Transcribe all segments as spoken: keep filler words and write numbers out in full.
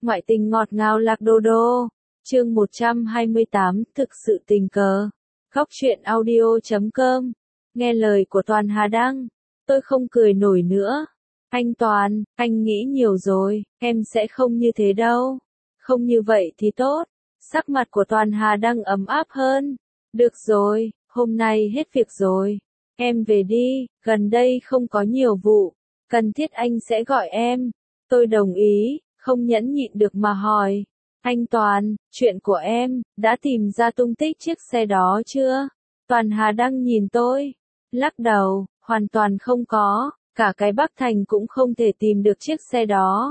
Ngoại tình ngọt ngào lạc đô đô. Chương một trăm hai mươi tám, thực sự tình cờ. Góc truyện audio chấm com. Nghe lời của Toàn Hà Đăng, tôi không cười nổi nữa. Anh Toàn, anh nghĩ nhiều rồi, em sẽ không như thế đâu. Không như vậy thì tốt. Sắc mặt của Toàn Hà Đăng ấm áp hơn. Được rồi, hôm nay hết việc rồi. Em về đi, gần đây không có nhiều vụ. Cần thiết anh sẽ gọi em. Tôi đồng ý, không nhẫn nhịn được mà hỏi. Anh Toàn, chuyện của em, đã tìm ra tung tích chiếc xe đó chưa? Toàn Hà Đăng nhìn tôi. Lắc đầu, hoàn toàn không có, cả cái Bắc Thành cũng không thể tìm được chiếc xe đó.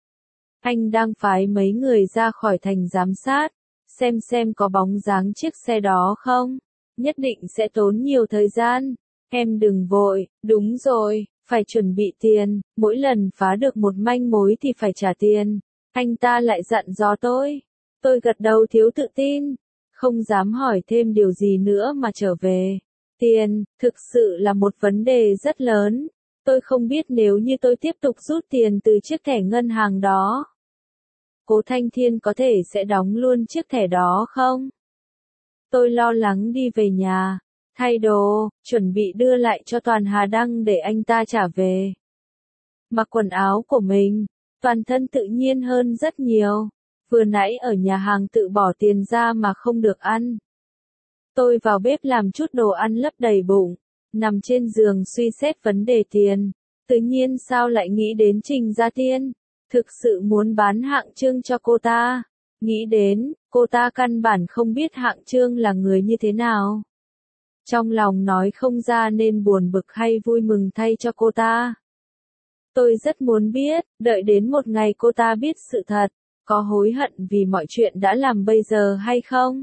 Anh đang phái mấy người ra khỏi thành giám sát, xem xem có bóng dáng chiếc xe đó không? Nhất định sẽ tốn nhiều thời gian. Em đừng vội, đúng rồi, phải chuẩn bị tiền, mỗi lần phá được một manh mối thì phải trả tiền. Anh ta lại dặn dò tôi. Tôi gật đầu thiếu tự tin, không dám hỏi thêm điều gì nữa mà trở về. Tiền, thực sự là một vấn đề rất lớn. Tôi không biết nếu như tôi tiếp tục rút tiền từ chiếc thẻ ngân hàng đó, Cố Thanh Thiên có thể sẽ đóng luôn chiếc thẻ đó không? Tôi lo lắng đi về nhà, thay đồ, chuẩn bị đưa lại cho Toàn Hà Đăng để anh ta trả về. Mặc quần áo của mình, toàn thân tự nhiên hơn rất nhiều. Vừa nãy ở nhà hàng tự bỏ tiền ra mà không được ăn. Tôi vào bếp làm chút đồ ăn lấp đầy bụng, nằm trên giường suy xét vấn đề tiền. Tự nhiên sao lại nghĩ đến Trình Gia Tiên? Thực sự muốn bán Hạng Trương cho cô ta. Nghĩ đến, cô ta căn bản không biết Hạng Trương là người như thế nào. Trong lòng nói không ra nên buồn bực hay vui mừng thay cho cô ta. Tôi rất muốn biết, đợi đến một ngày cô ta biết sự thật, có hối hận vì mọi chuyện đã làm bây giờ hay không?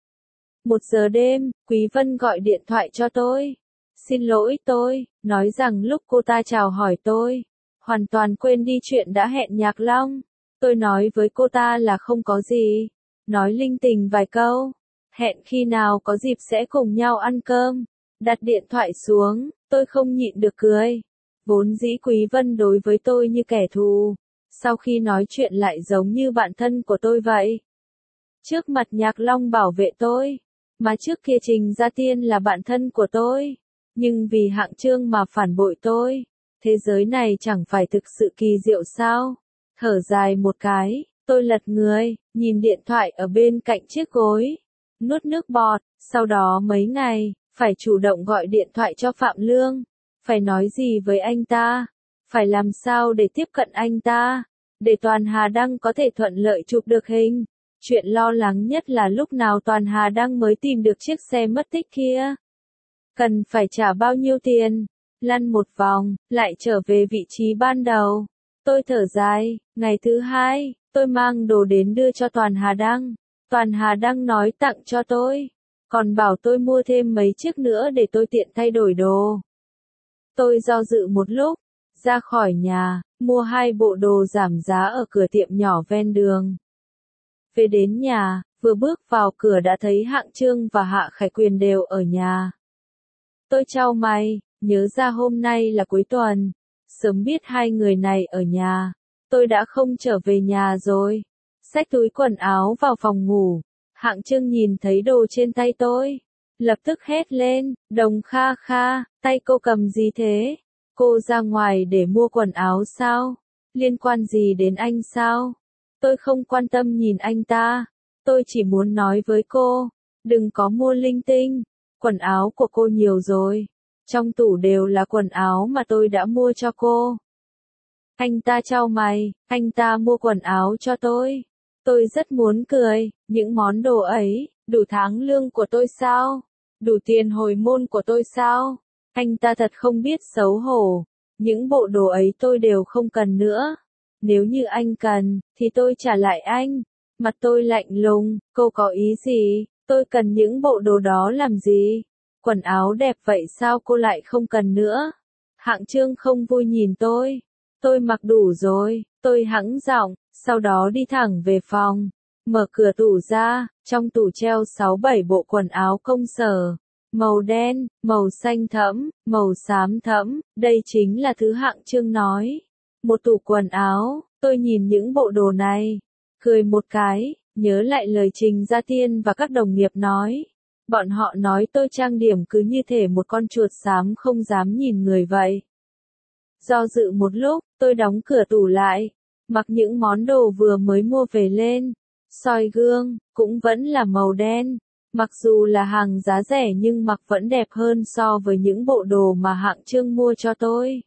Một giờ đêm, Quý Vân gọi điện thoại cho tôi. Xin lỗi tôi, nói rằng lúc cô ta chào hỏi tôi, hoàn toàn quên đi chuyện đã hẹn Nhạc Long. Tôi nói với cô ta là không có gì, nói linh tinh vài câu, hẹn khi nào có dịp sẽ cùng nhau ăn cơm. Đặt điện thoại xuống, tôi không nhịn được cười. Vốn dĩ Quý Vân đối với tôi như kẻ thù, sau khi nói chuyện lại giống như bạn thân của tôi vậy. Trước mặt Nhạc Long bảo vệ tôi, mà trước kia Trình Gia Tiên là bạn thân của tôi, nhưng vì Hạng Trương mà phản bội tôi. Thế giới này chẳng phải thực sự kỳ diệu sao? Thở dài một cái, tôi lật người, nhìn điện thoại ở bên cạnh chiếc gối, nuốt nước bọt. Sau đó mấy ngày, phải chủ động gọi điện thoại cho Phạm Lương. Phải nói gì với anh ta? Phải làm sao để tiếp cận anh ta? Để Toàn Hà Đăng có thể thuận lợi chụp được hình. Chuyện lo lắng nhất là lúc nào Toàn Hà Đăng mới tìm được chiếc xe mất tích kia. Cần phải trả bao nhiêu tiền? Lăn một vòng, lại trở về vị trí ban đầu. Tôi thở dài, ngày thứ hai, tôi mang đồ đến đưa cho Toàn Hà Đăng. Toàn Hà Đăng nói tặng cho tôi, còn bảo tôi mua thêm mấy chiếc nữa để tôi tiện thay đổi đồ. Tôi do dự một lúc, ra khỏi nhà, mua hai bộ đồ giảm giá ở cửa tiệm nhỏ ven đường. Về đến nhà, vừa bước vào cửa đã thấy Hạng Trương và Hạ Khải Quyền đều ở nhà. Tôi chau mày, nhớ ra hôm nay là cuối tuần. Sớm biết hai người này ở nhà, tôi đã không trở về nhà rồi. Xách túi quần áo vào phòng ngủ. Hạng Trương nhìn thấy đồ trên tay tôi, lập tức hét lên, Đồng Kha Kha, tay cô cầm gì thế? Cô ra ngoài để mua quần áo sao? Liên quan gì đến anh sao? Tôi không quan tâm nhìn anh ta. Tôi chỉ muốn nói với cô, đừng có mua linh tinh. Quần áo của cô nhiều rồi. Trong tủ đều là quần áo mà tôi đã mua cho cô. Anh ta chau mày, anh ta mua quần áo cho tôi. Tôi rất muốn cười, những món đồ ấy, đủ tháng lương của tôi sao? Đủ tiền hồi môn của tôi sao? Anh ta thật không biết xấu hổ. Những bộ đồ ấy tôi đều không cần nữa. Nếu như anh cần, thì tôi trả lại anh. Mặt tôi lạnh lùng, cô có ý gì? Tôi cần những bộ đồ đó làm gì? Quần áo đẹp vậy sao cô lại không cần nữa? Hạng Trương không vui nhìn tôi. Tôi mặc đủ rồi, tôi hắng giọng, sau đó đi thẳng về phòng. Mở cửa tủ ra, trong tủ treo sáu bảy bộ quần áo công sở. Màu đen, màu xanh thẫm, màu xám thẫm, đây chính là thứ Hạng Trương nói. Một tủ quần áo, tôi nhìn những bộ đồ này. cười một cái, nhớ lại lời Trình Gia Tiên và các đồng nghiệp nói. Bọn họ nói tôi trang điểm cứ như thể một con chuột xám không dám nhìn người vậy. Do dự một lúc, tôi đóng cửa tủ lại, mặc những món đồ vừa mới mua về lên, soi gương, cũng vẫn là màu đen. Mặc dù là hàng giá rẻ nhưng mặc vẫn đẹp hơn so với những bộ đồ mà hạng Trương mua cho tôi.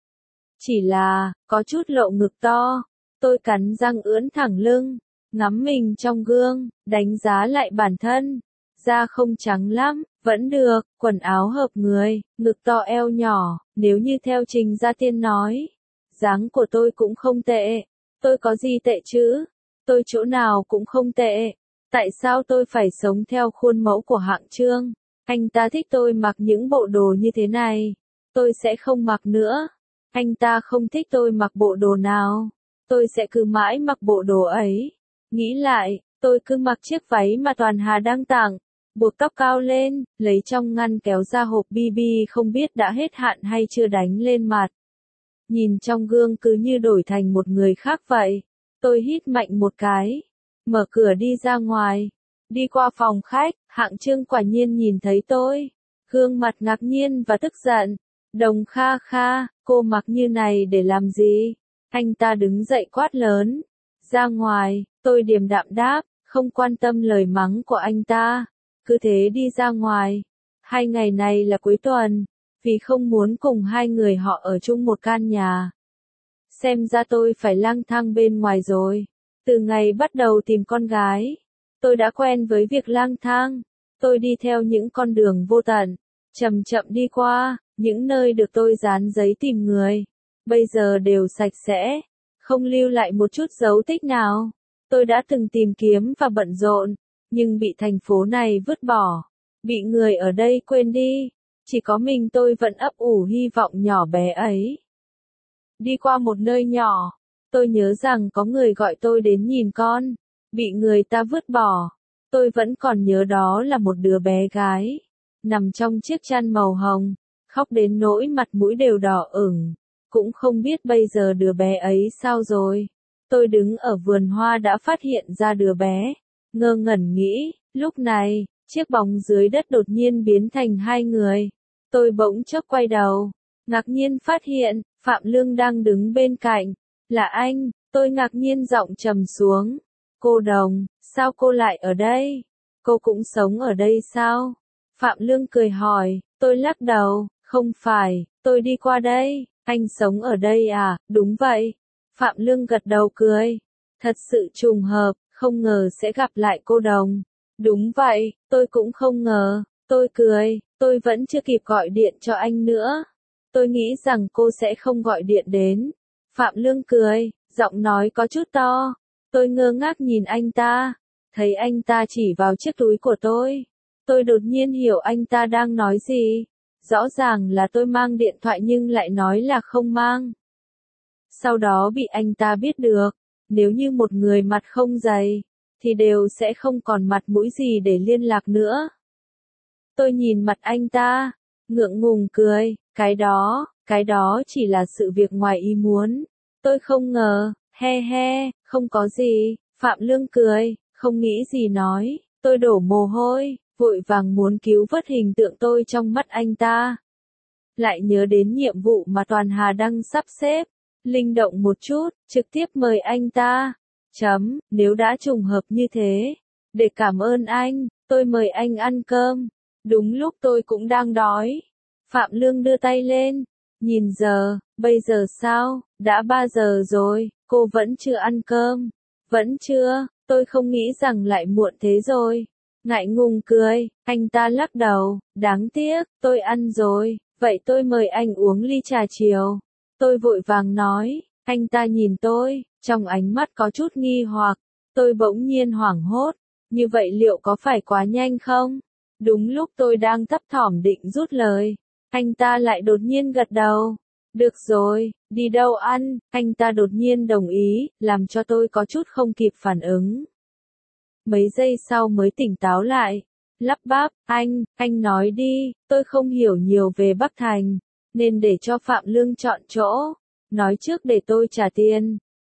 Chỉ là, có chút lộ ngực to, tôi cắn răng ưỡn thẳng lưng, ngắm mình trong gương, đánh giá lại bản thân. Da không trắng lắm, vẫn được, quần áo hợp người, ngực to eo nhỏ, nếu như theo Trình Gia Tiên nói. Dáng của tôi cũng không tệ, tôi có gì tệ chứ? Tôi chỗ nào cũng không tệ. Tại sao tôi phải sống theo khuôn mẫu của hạng Trương? Anh ta thích tôi mặc những bộ đồ như thế này, tôi sẽ không mặc nữa. Anh ta không thích tôi mặc bộ đồ nào, tôi sẽ cứ mãi mặc bộ đồ ấy. Nghĩ lại, tôi cứ mặc chiếc váy mà Toàn Hà đang tặng, buộc tóc cao lên, lấy trong ngăn kéo ra hộp bê bê không biết đã hết hạn hay chưa đánh lên mặt. Nhìn trong gương cứ như đổi thành một người khác vậy. Tôi hít mạnh một cái, mở cửa đi ra ngoài, đi qua phòng khách, hạng Trương quả nhiên nhìn thấy tôi, gương mặt ngạc nhiên và tức giận. Đồng Kha Kha, cô mặc như này để làm gì? Anh ta đứng dậy quát lớn. Ra ngoài, tôi điềm đạm đáp, không quan tâm lời mắng của anh ta. Cứ thế đi ra ngoài. Hai ngày này là cuối tuần, vì không muốn cùng hai người họ ở chung một căn nhà. Xem ra tôi phải lang thang bên ngoài rồi. Từ ngày bắt đầu tìm con gái, tôi đã quen với việc lang thang. Tôi đi theo những con đường vô tận, chậm chậm đi qua, những nơi được tôi dán giấy tìm người. Bây giờ đều sạch sẽ, không lưu lại một chút dấu tích nào. Tôi đã từng tìm kiếm và bận rộn, nhưng bị thành phố này vứt bỏ, bị người ở đây quên đi. Chỉ có mình tôi vẫn ấp ủ hy vọng nhỏ bé ấy. Đi qua một nơi nhỏ, tôi nhớ rằng có người gọi tôi đến nhìn con, bị người ta vứt bỏ. Tôi vẫn còn nhớ đó là một đứa bé gái, nằm trong chiếc chăn màu hồng, khóc đến nỗi mặt mũi đều đỏ ửng. Cũng không biết bây giờ đứa bé ấy sao rồi. Tôi đứng ở vườn hoa đã phát hiện ra đứa bé, ngơ ngẩn nghĩ, lúc này, chiếc bóng dưới đất đột nhiên biến thành hai người. Tôi bỗng chốc quay đầu, ngạc nhiên phát hiện, Phạm Lương đang đứng bên cạnh. Là anh, tôi ngạc nhiên giọng trầm xuống. Cô Đồng, sao cô lại ở đây? Cô cũng sống ở đây sao? Phạm Lương cười hỏi, tôi lắc đầu, không phải, tôi đi qua đây. Anh sống ở đây à? Đúng vậy. Phạm Lương gật đầu cười. Thật sự trùng hợp, không ngờ sẽ gặp lại cô Đồng. Đúng vậy, tôi cũng không ngờ. Tôi cười, tôi vẫn chưa kịp gọi điện cho anh nữa. Tôi nghĩ rằng cô sẽ không gọi điện đến. Phạm Lương cười, giọng nói có chút to. Tôi ngơ ngác nhìn anh ta, thấy anh ta chỉ vào chiếc túi của tôi. Tôi đột nhiên hiểu anh ta đang nói gì. Rõ ràng là tôi mang điện thoại nhưng lại nói là không mang. Sau đó bị anh ta biết được, nếu như một người mặt không dày, thì đều sẽ không còn mặt mũi gì để liên lạc nữa. Tôi nhìn mặt anh ta, ngượng ngùng cười, cái đó, cái đó chỉ là sự việc ngoài ý muốn. Tôi không ngờ, he he, không có gì. Phạm Lương cười, không nghĩ gì nói. Tôi đổ mồ hôi, vội vàng muốn cứu vớt hình tượng tôi trong mắt anh ta. Lại nhớ đến nhiệm vụ mà Toàn Hà đang sắp xếp. Linh động một chút, trực tiếp mời anh ta. Chấm, nếu đã trùng hợp như thế. Để cảm ơn anh, tôi mời anh ăn cơm. Đúng lúc tôi cũng đang đói. Phạm Lương đưa tay lên. Nhìn giờ, bây giờ sao? Đã ba giờ rồi, cô vẫn chưa ăn cơm. Vẫn chưa, tôi không nghĩ rằng lại muộn thế rồi. Ngại ngùng cười, anh ta lắc đầu, đáng tiếc, tôi ăn rồi, vậy tôi mời anh uống ly trà chiều. Tôi vội vàng nói, anh ta nhìn tôi, trong ánh mắt có chút nghi hoặc, tôi bỗng nhiên hoảng hốt, như vậy liệu có phải quá nhanh không? Đúng lúc tôi đang thấp thỏm định rút lời, anh ta lại đột nhiên gật đầu. Được rồi, đi đâu ăn, anh ta đột nhiên đồng ý, làm cho tôi có chút không kịp phản ứng. Mấy giây sau mới tỉnh táo lại, lắp bắp, anh, anh nói đi, tôi không hiểu nhiều về Bắc Thành, nên để cho Phạm Lương chọn chỗ, nói trước để tôi trả tiền.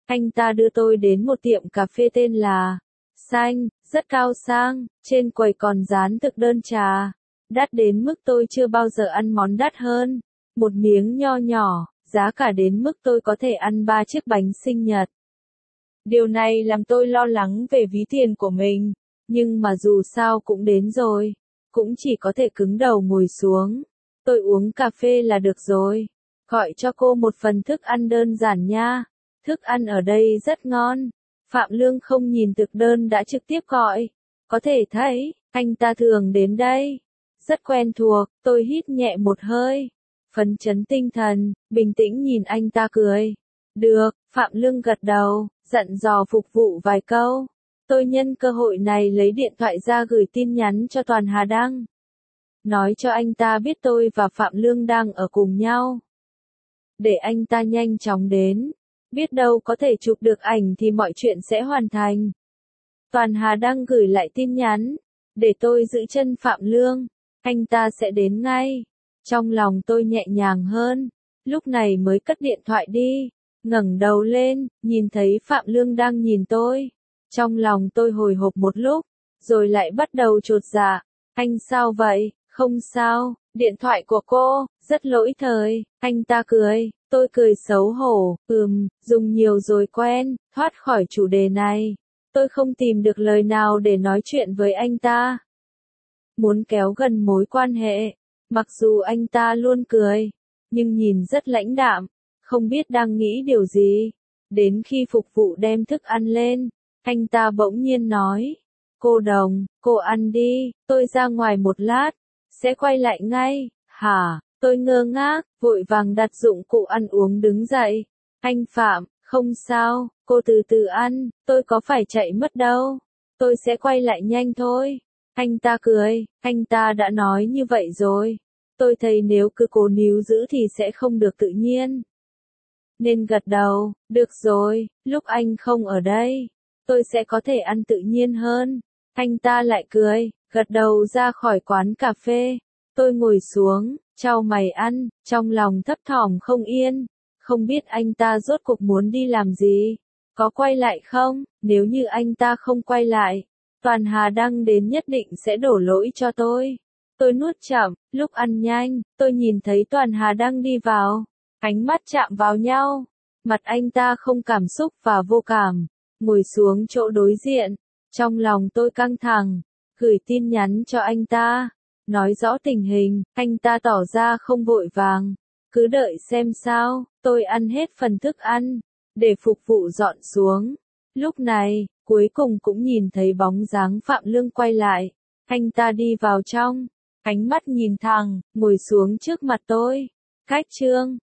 Anh ta đưa tôi đến một tiệm cà phê tên là Xanh, rất cao sang, trên quầy còn dán thực đơn trà. Đắt đến mức tôi chưa bao giờ ăn món đắt hơn. Một miếng nho nhỏ, giá cả đến mức tôi có thể ăn ba chiếc bánh sinh nhật. Điều này làm tôi lo lắng về ví tiền của mình, nhưng mà dù sao cũng đến rồi, cũng chỉ có thể cứng đầu ngồi xuống. Tôi uống cà phê là được rồi. Gọi cho cô một phần thức ăn đơn giản nha. Thức ăn ở đây rất ngon. Phạm Lương không nhìn thực đơn đã trực tiếp gọi. Có thể thấy, anh ta thường đến đây. Rất quen thuộc, tôi hít nhẹ một hơi. Phấn chấn tinh thần, bình tĩnh nhìn anh ta cười. Được, Phạm Lương gật đầu, dặn dò phục vụ vài câu. Tôi nhân cơ hội này lấy điện thoại ra gửi tin nhắn cho Toàn Hà Đăng. Nói cho anh ta biết tôi và Phạm Lương đang ở cùng nhau. Để anh ta nhanh chóng đến. Biết đâu có thể chụp được ảnh thì mọi chuyện sẽ hoàn thành. Toàn Hà Đăng gửi lại tin nhắn. Để tôi giữ chân Phạm Lương. Anh ta sẽ đến ngay. Trong lòng tôi nhẹ nhàng hơn. Lúc này mới cất điện thoại đi. Ngẩng đầu lên, nhìn thấy Phạm Lương đang nhìn tôi. Trong lòng tôi hồi hộp một lúc, rồi lại bắt đầu chột dạ. Anh sao vậy? Không sao, điện thoại của cô, rất lỗi thời. Anh ta cười, tôi cười xấu hổ, ừm, dùng nhiều rồi quen, thoát khỏi chủ đề này. Tôi không tìm được lời nào để nói chuyện với anh ta. Muốn kéo gần mối quan hệ, mặc dù anh ta luôn cười, nhưng nhìn rất lãnh đạm, không biết đang nghĩ điều gì. Đến khi phục vụ đem thức ăn lên, anh ta bỗng nhiên nói, cô Đồng, cô ăn đi, tôi ra ngoài một lát, sẽ quay lại ngay. Hả? Tôi ngơ ngác, vội vàng đặt dụng cụ ăn uống đứng dậy. Anh Phạm, không sao, cô từ từ ăn, tôi có phải chạy mất đâu. Tôi sẽ quay lại nhanh thôi. Anh ta cười, anh ta đã nói như vậy rồi. Tôi thấy nếu cứ cố níu giữ thì sẽ không được tự nhiên. Nên gật đầu, được rồi, lúc anh không ở đây, tôi sẽ có thể ăn tự nhiên hơn. Anh ta lại cười, gật đầu ra khỏi quán cà phê. Tôi ngồi xuống, chau mày ăn, trong lòng thấp thỏm không yên. Không biết anh ta rốt cuộc muốn đi làm gì? Có quay lại không? Nếu như anh ta không quay lại, Toàn Hà Đăng đến nhất định sẽ đổ lỗi cho tôi. Tôi nuốt chậm, lúc ăn nhanh, tôi nhìn thấy Toàn Hà Đăng đi vào. Ánh mắt chạm vào nhau. Mặt anh ta không cảm xúc và vô cảm. Ngồi xuống chỗ đối diện. Trong lòng tôi căng thẳng. Gửi tin nhắn cho anh ta. Nói rõ tình hình. Anh ta tỏ ra không vội vàng. Cứ đợi xem sao. Tôi ăn hết phần thức ăn. Để phục vụ dọn xuống. Lúc này, cuối cùng cũng nhìn thấy bóng dáng Phạm Lương quay lại. Anh ta đi vào trong. Ánh mắt nhìn thẳng. Ngồi xuống trước mặt tôi. Cách chương